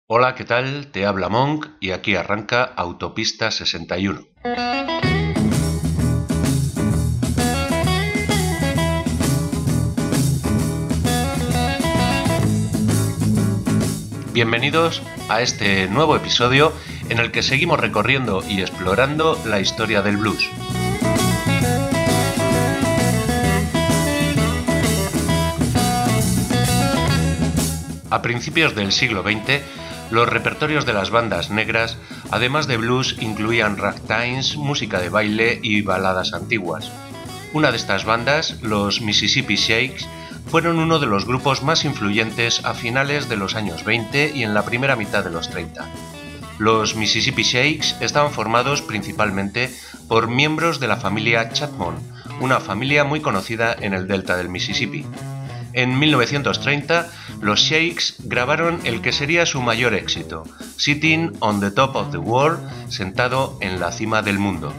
Hola, ¿qué tal? Te habla Monk y aquí arranca Autopista 61. Bienvenidos a este nuevo episodio en el que seguimos recorriendo y explorando la historia del blues. A principios del siglo XX, los repertorios de las bandas negras, además de blues, incluían ragtimes, música de baile y baladas antiguas. Una de estas bandas, los Mississippi Sheiks, fueron uno de los grupos más influyentes a finales de los años 20 y en la primera mitad de los 30. Los Mississippi Sheiks estaban formados principalmente por miembros de la familia Chatmon, una familia muy conocida en el delta del Mississippi. En 1930, los Sheiks grabaron el que sería su mayor éxito, Sitting on the Top of the World, sentado en la cima del mundo.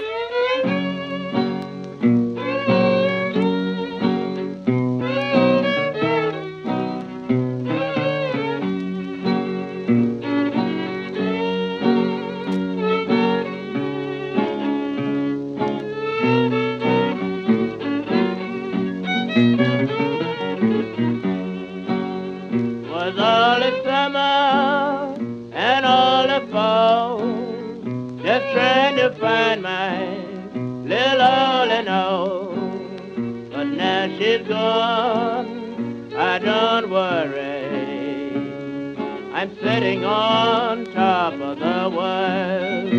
I'm sitting on top of the world.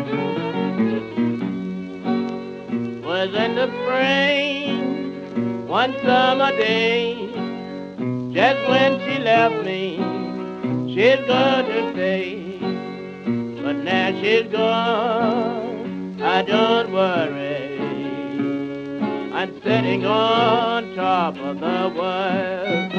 Was in the spring, one summer day, just when she left me, she's good to say. But now she's gone, I don't worry. I'm sitting on top of the world.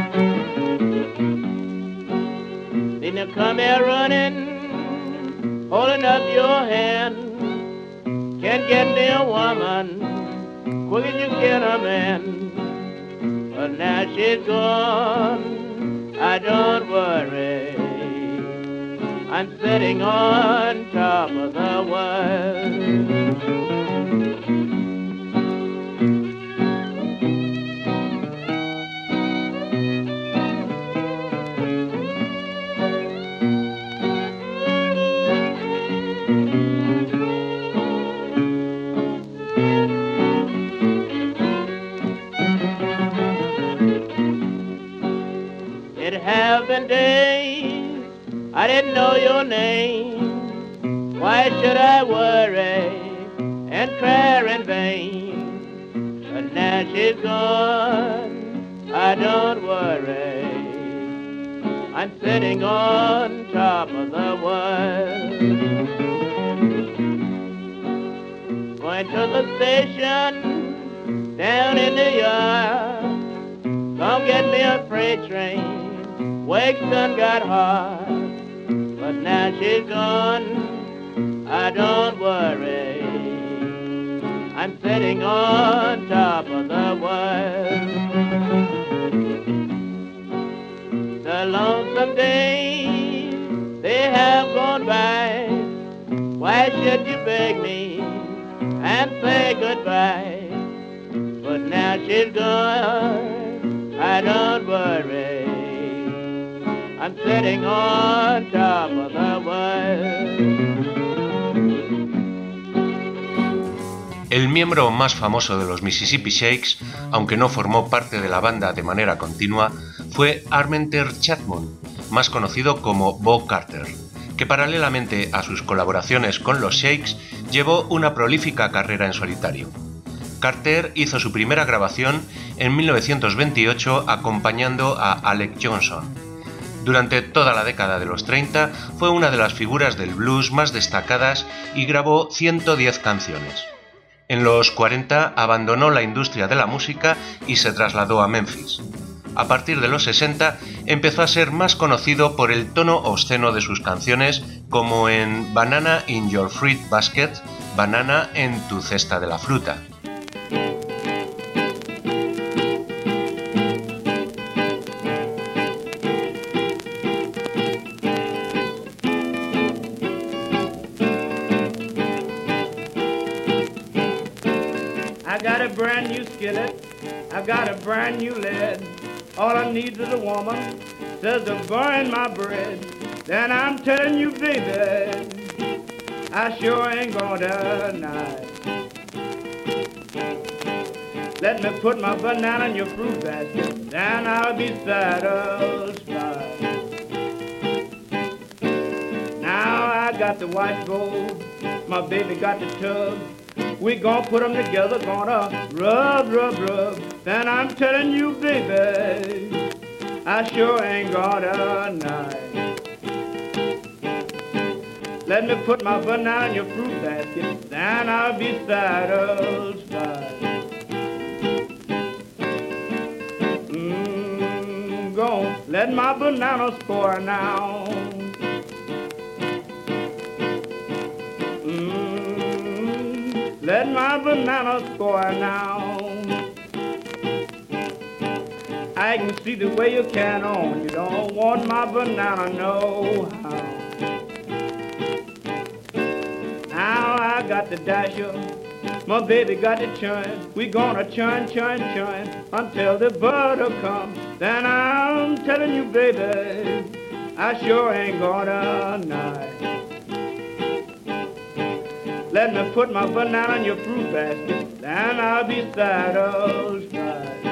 You come here running, holding up your hand. Can't get me a woman quick as you can a man. But now she's gone, I don't worry. I'm sitting on top of the world. Have been days I didn't know your name. Why should I worry and cry in vain? But now she's gone, I don't worry. I'm sitting on top of the world. Going to the station down in the yard. Come get me a freight train. Wake done got hard, but now she's gone, I don't worry. I'm sitting on top of the world. The lonesome days, they have gone by. Why should you beg me and say goodbye? But now she's gone, I don't worry. I'm sitting on top of the world. El miembro más famoso de los Mississippi Sheiks, aunque no formó parte de la banda de manera continua, fue Armenteer Chatmon, más conocido como Bo Carter, que paralelamente a sus colaboraciones con los Sheiks llevó una prolífica carrera en solitario. Carter hizo su primera grabación en 1928 acompañando a Alec Johnson. Durante toda la década de los 30 fue una de las figuras del blues más destacadas y grabó 110 canciones. En los 40 abandonó la industria de la música y se trasladó a Memphis. A partir de los 60 empezó a ser más conocido por el tono obsceno de sus canciones, como en Banana in Your Fruit Basket, Banana en tu cesta de la fruta. brand new skillet. I got a brand new lid. All I need is a woman, says to burn my bread. Then I'm telling you, baby, I sure ain't gonna deny. Let me put my banana in your fruit basket, then I'll be satisfied. Now I got the white gold, my baby got the tub. We gon' put them together, gonna rub, rub, rub. Then I'm telling you, baby, I sure ain't gonna deny. Let me put my banana in your fruit basket, then I'll be satisfied. Go, let my banana score now. Let my banana score now. I can see the way you can on. You don't want my banana, no how. Now I got the dasher, my baby got the churn. We gonna churn, churn, churn until the butter comes. Then I'm telling you, baby, I sure ain't gonna deny. Let me put my banana in your fruit basket, then I'll be satisfied.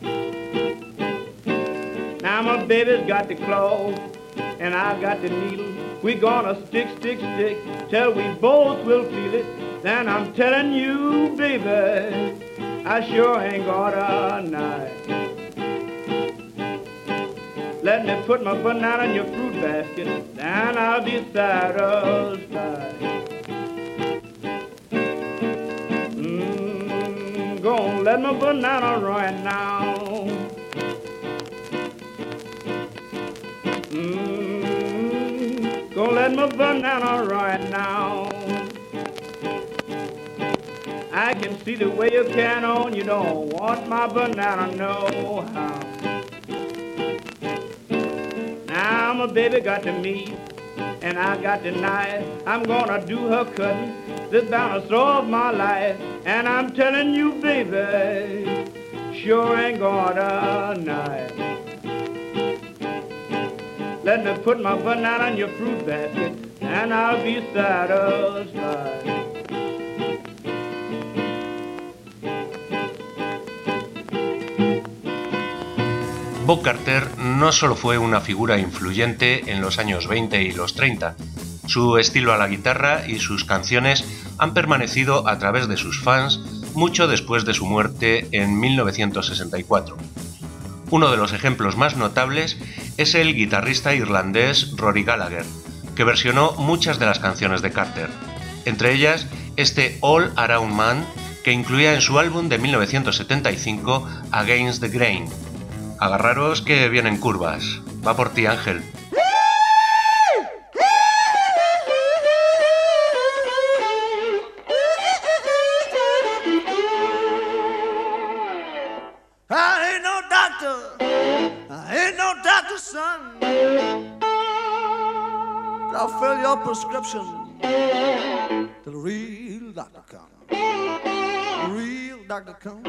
Now my baby's got the claw, and I got the needle. We gonna stick, stick, stick, till we both will feel it. Then I'm telling you, baby, I sure ain't gonna deny. Let me put my banana in your fruit basket, then I'll be satisfied. Go let my banana run now. Go let my banana run now. I can see the way you can on. You don't want my banana, no how. Now my baby got the meat, and I got the knife. I'm gonna do her cutting, the balance of my life. And I'm telling you, baby, sure ain't gonna deny. Let me put my banana in your fruit basket, and I'll be satisfied. Bob Carter no solo fue una figura influyente en los años 20 y los 30, su estilo a la guitarra y sus canciones han permanecido a través de sus fans mucho después de su muerte en 1964. Uno de los ejemplos más notables es el guitarrista irlandés Rory Gallagher, que versionó muchas de las canciones de Carter, entre ellas este All Around Man, que incluía en su álbum de 1975 Against the Grain. Agarraros que vienen curvas. Va por ti, Ángel. I ain't no doctor, son. I'll fill your prescription till the real doctor comes. The real doctor comes.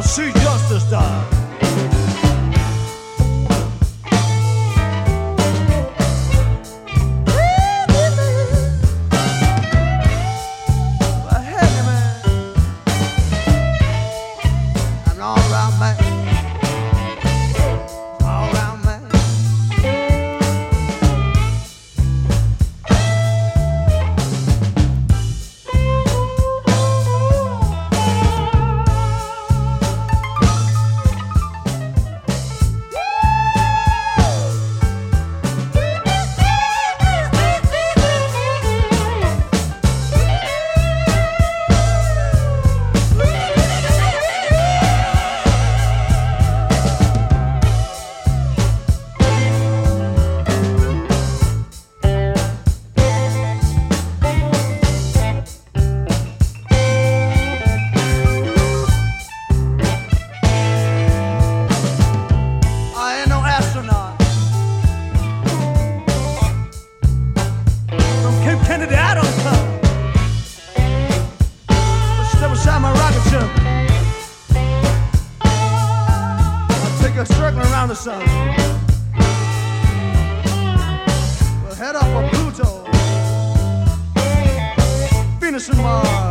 see justice done. We'll head up for Pluto, Venus and Mars.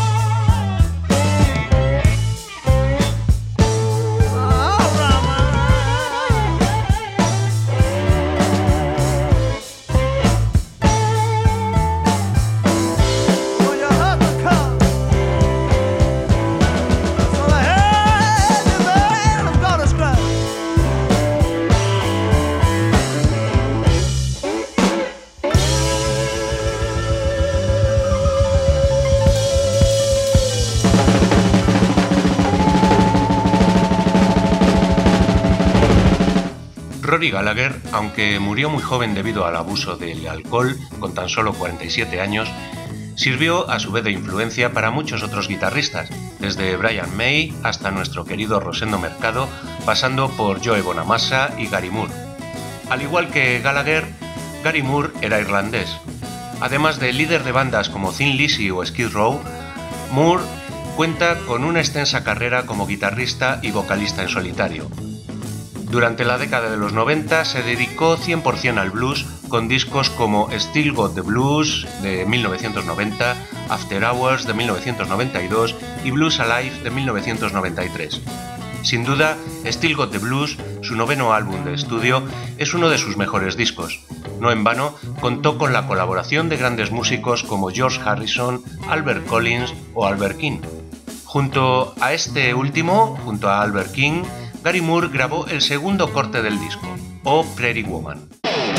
Rory Gallagher, aunque murió muy joven debido al abuso del alcohol, con tan solo 47 años, sirvió a su vez de influencia para muchos otros guitarristas, desde Brian May hasta nuestro querido Rosendo Mercado, pasando por Joe Bonamassa y Gary Moore. Al igual que Gallagher, Gary Moore era irlandés. Además de líder de bandas como Thin Lizzy o Skid Row, Moore cuenta con una extensa carrera como guitarrista y vocalista en solitario. Durante la década de los 90 se dedicó 100% al blues con discos como Still Got the Blues de 1990, After Hours de 1992 y Blues Alive de 1993. Sin duda, Still Got the Blues, su noveno álbum de estudio, es uno de sus mejores discos. No en vano, contó con la colaboración de grandes músicos como George Harrison, Albert Collins o Albert King. Junto a este último, junto a Albert King, Gary Moore grabó el segundo corte del disco, Oh Pretty Woman.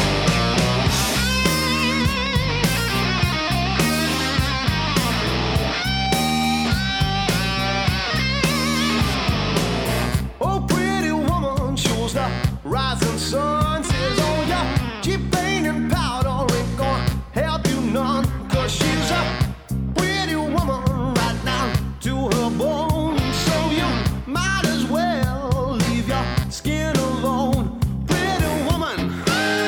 Oh pretty woman shows the rising sun, says oh yeah, cheap paint and powder ain't gonna help you none, 'cause she's a pretty woman right down to her bones, so you might as well skin alone. Pretty woman,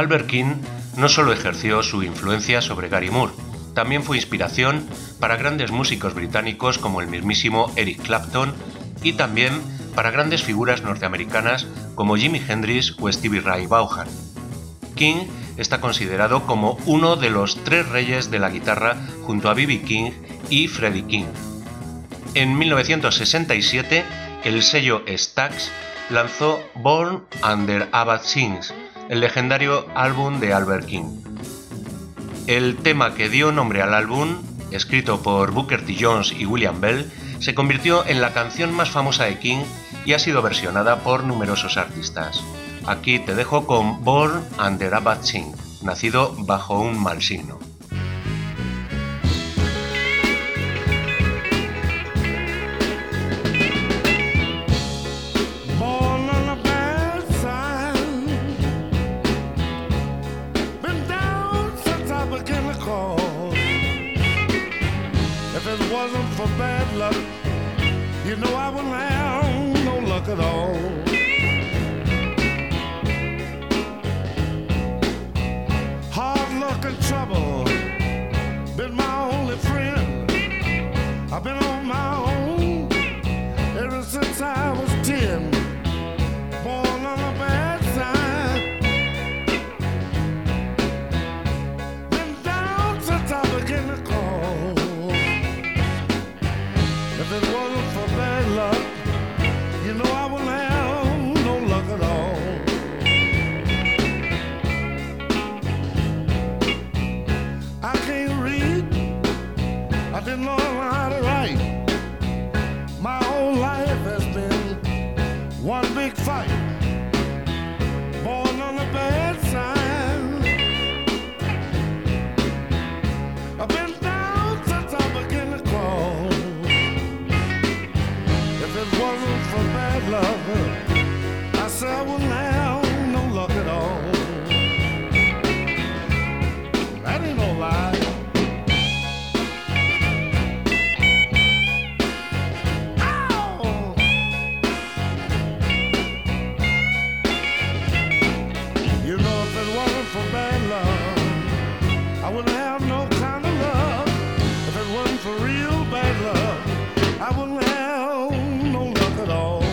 Albert King no solo ejerció su influencia sobre Gary Moore, también fue inspiración para grandes músicos británicos como el mismísimo Eric Clapton y también para grandes figuras norteamericanas como Jimi Hendrix o Stevie Ray Vaughan. King está considerado como uno de los tres reyes de la guitarra junto a B.B. King y Freddie King. En 1967, el sello Stax lanzó Born Under Abbott Sings, el legendario álbum de Albert King. El tema que dio nombre al álbum, escrito por Booker T. Jones y William Bell, se convirtió en la canción más famosa de King y ha sido versionada por numerosos artistas. Aquí te dejo con Born Under a Bad Sign, nacido bajo un mal signo. You know I wouldn't have no luck at all. Hard luck and trouble been my only friend. I've been on my own ever since I was 10. Born on the bad side, been down since I began to crawl. If it wasn't for bad luck, you know I wouldn't have no luck at all. I can't read, I didn't learn how to write. My whole life has been one big fight. Born on the bad side, I've been down since I began to crawl. If it wasn't for bad luck, I said I wouldn't have no luck at all. That ain't no lie. Ow! You know, if it wasn't for bad luck, I wouldn't have no kind of luck. If it wasn't for real bad luck, I wouldn't have no luck at all.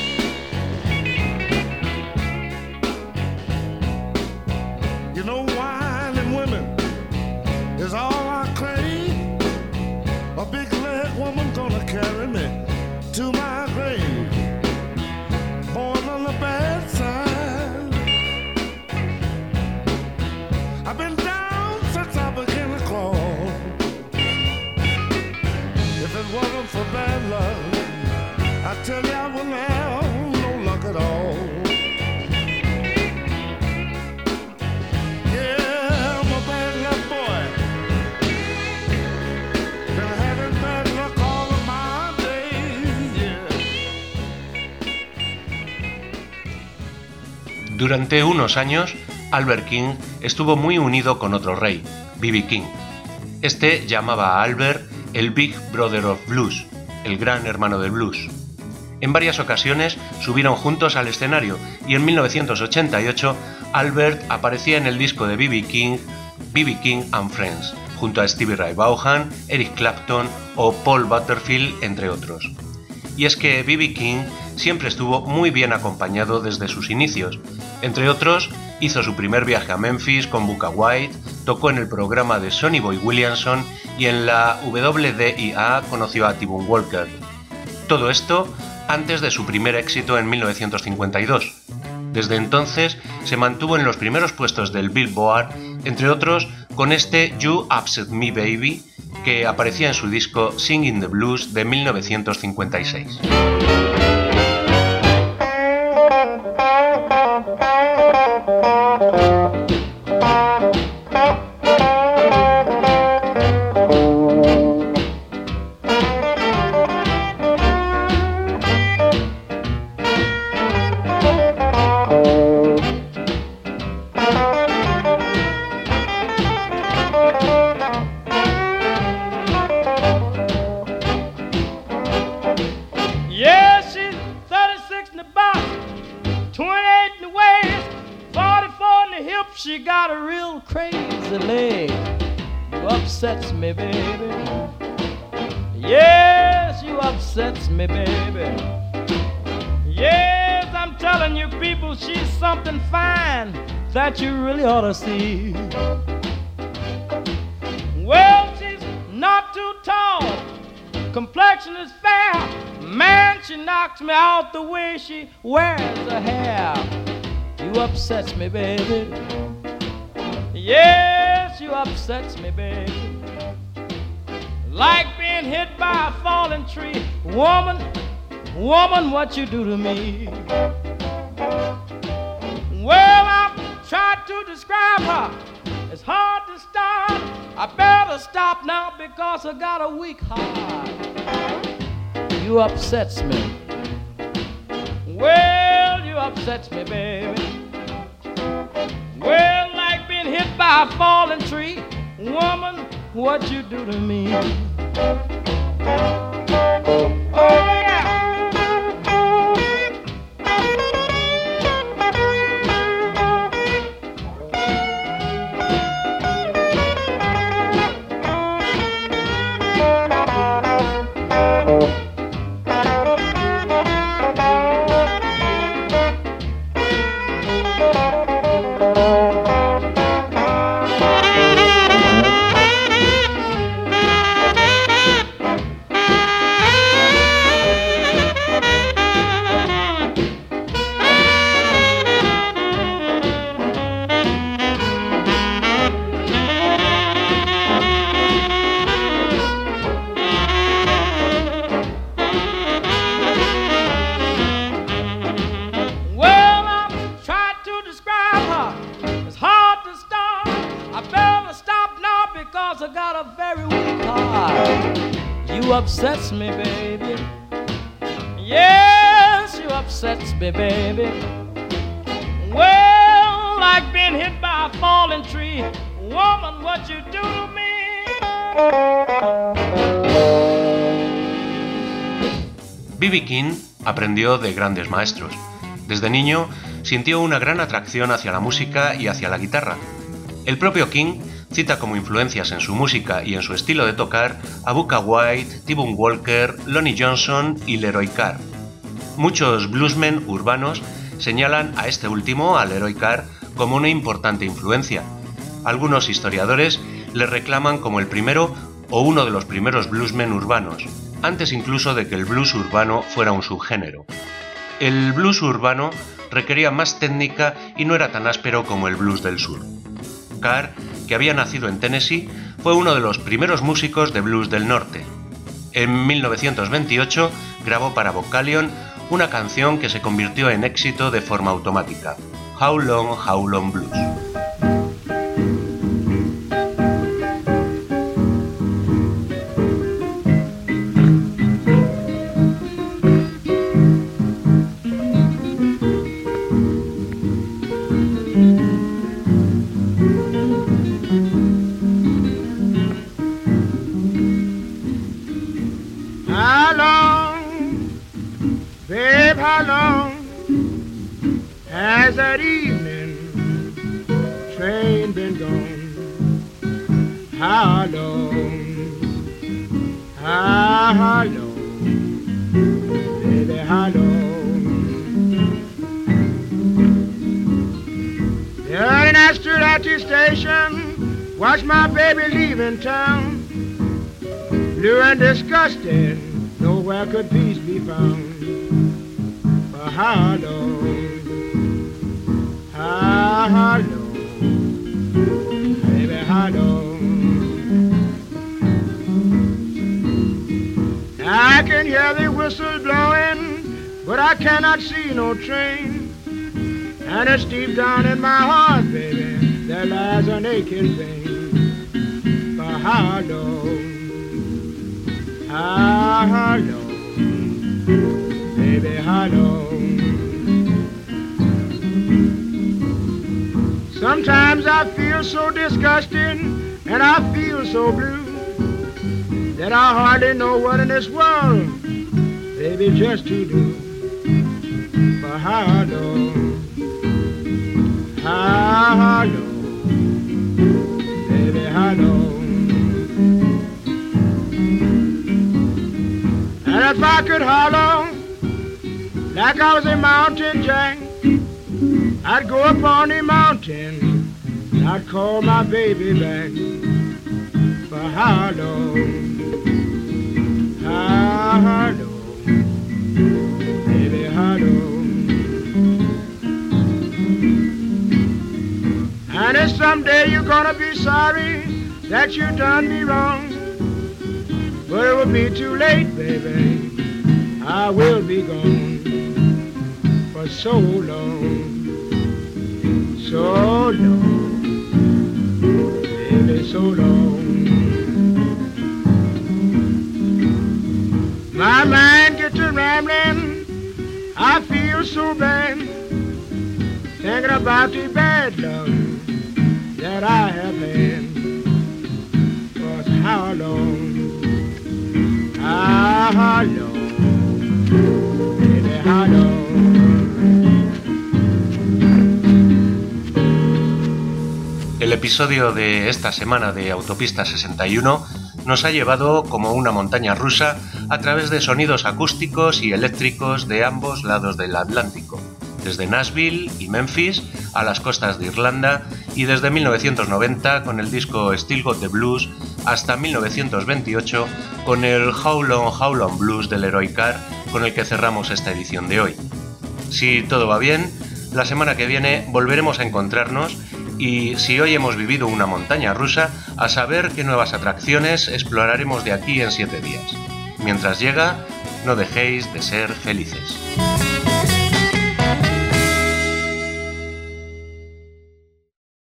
You know, wine and women is all I crave. A big leg woman gonna carry me to my grave. Born on the bad side, I've been down since I began to crawl. If it wasn't for bad luck, I tell you I wouldn't have no luck at all. Yeah, I'm a bad luck boy. Been having bad luck all of my days, yeah. Durante unos años, Albert King estuvo muy unido con otro rey, B.B. King. Este llamaba a Albert el Big Brother of Blues, el gran hermano del blues. En varias ocasiones subieron juntos al escenario y en 1988 Albert aparecía en el disco de B.B. King and Friends, junto a Stevie Ray Vaughan, Eric Clapton o Paul Butterfield, entre otros. Y es que B.B. King siempre estuvo muy bien acompañado desde sus inicios. Entre otros, hizo su primer viaje a Memphis con Bukka White, tocó en el programa de Sonny Boy Williamson y en la WDIA conoció a T-Bone Walker. Todo esto antes de su primer éxito en 1952. Desde entonces se mantuvo en los primeros puestos del Billboard, entre otros con este You Upset Me Baby, que aparecía en su disco Singing the Blues de 1956. Yes, easily. You upsets me, baby. Yes, you upsets me, baby. Yes, I'm telling you people, she's something fine that you really ought to see. Well, she's not too tall, complexion is fair. Man, she knocks me out the way she wears her hair. You upsets me, baby. Yes, you upsets me, baby. Like being hit by a falling tree. Woman, woman, what you do to me? Well, I've tried to describe her. It's hard to start. I better stop now because I got a weak heart. You upsets me. Well, you upsets me, baby. Well, like being hit by a falling tree. Woman, what you do to me? Oh, yeah. Upsets me, baby. Yes, you upsets me, baby. Well, like being hit by a falling tree. Woman, what you do to me? B.B. King aprendió de grandes maestros. Desde niño sintió una gran atracción hacia la música y hacia la guitarra. El propio King cita como influencias en su música y en su estilo de tocar a Bukka White, T-Bone Walker, Lonnie Johnson y Leroy Carr. Muchos bluesmen urbanos señalan a este último, a Leroy Carr, como una importante influencia. Algunos historiadores le reclaman como el primero o uno de los primeros bluesmen urbanos, antes incluso de que el blues urbano fuera un subgénero. El blues urbano requería más técnica y no era tan áspero como el blues del sur. Carr, que había nacido en Tennessee, fue uno de los primeros músicos de blues del norte. En 1928 grabó para Vocalion una canción que se convirtió en éxito de forma automática, How Long Blues. How long has that evening train been gone? How long, how long, baby, how long? The other night I stood at the station, watched my baby leaving town. Blue and disgusted, nowhere could peace be found. How long, how long, baby, how long? I can hear the whistle blowing, but I cannot see no train. And it's deep down in my heart, baby, there lies an aching pain. For how long, how long, baby, how long? Sometimes I feel so disgusting and I feel so blue that I hardly know what in this world, baby, just to do. For how long, if I could holler like I was a mountain jack, I'd go up on the mountain, I'd call my baby back. For how long? How long? Baby, how long? And if someday you're gonna be sorry that you done me wrong, but it will be too late, baby. I will be gone for so long, baby, so long. My mind gets to rambling, I feel so bad, thinking about the bad luck that I have had. For how long? How long? Baby, how long? El episodio de esta semana de Autopista 61 nos ha llevado como una montaña rusa a través de sonidos acústicos y eléctricos de ambos lados del Atlántico, desde Nashville y Memphis a las costas de Irlanda y desde 1990 con el disco Still Got the Blues hasta 1928 con el How Long Blues del Leroy Carr, con el que cerramos esta edición de hoy. Si todo va bien, la semana que viene volveremos a encontrarnos y si hoy hemos vivido una montaña rusa, a saber qué nuevas atracciones exploraremos de aquí en 7 días. Mientras llega, no dejéis de ser felices.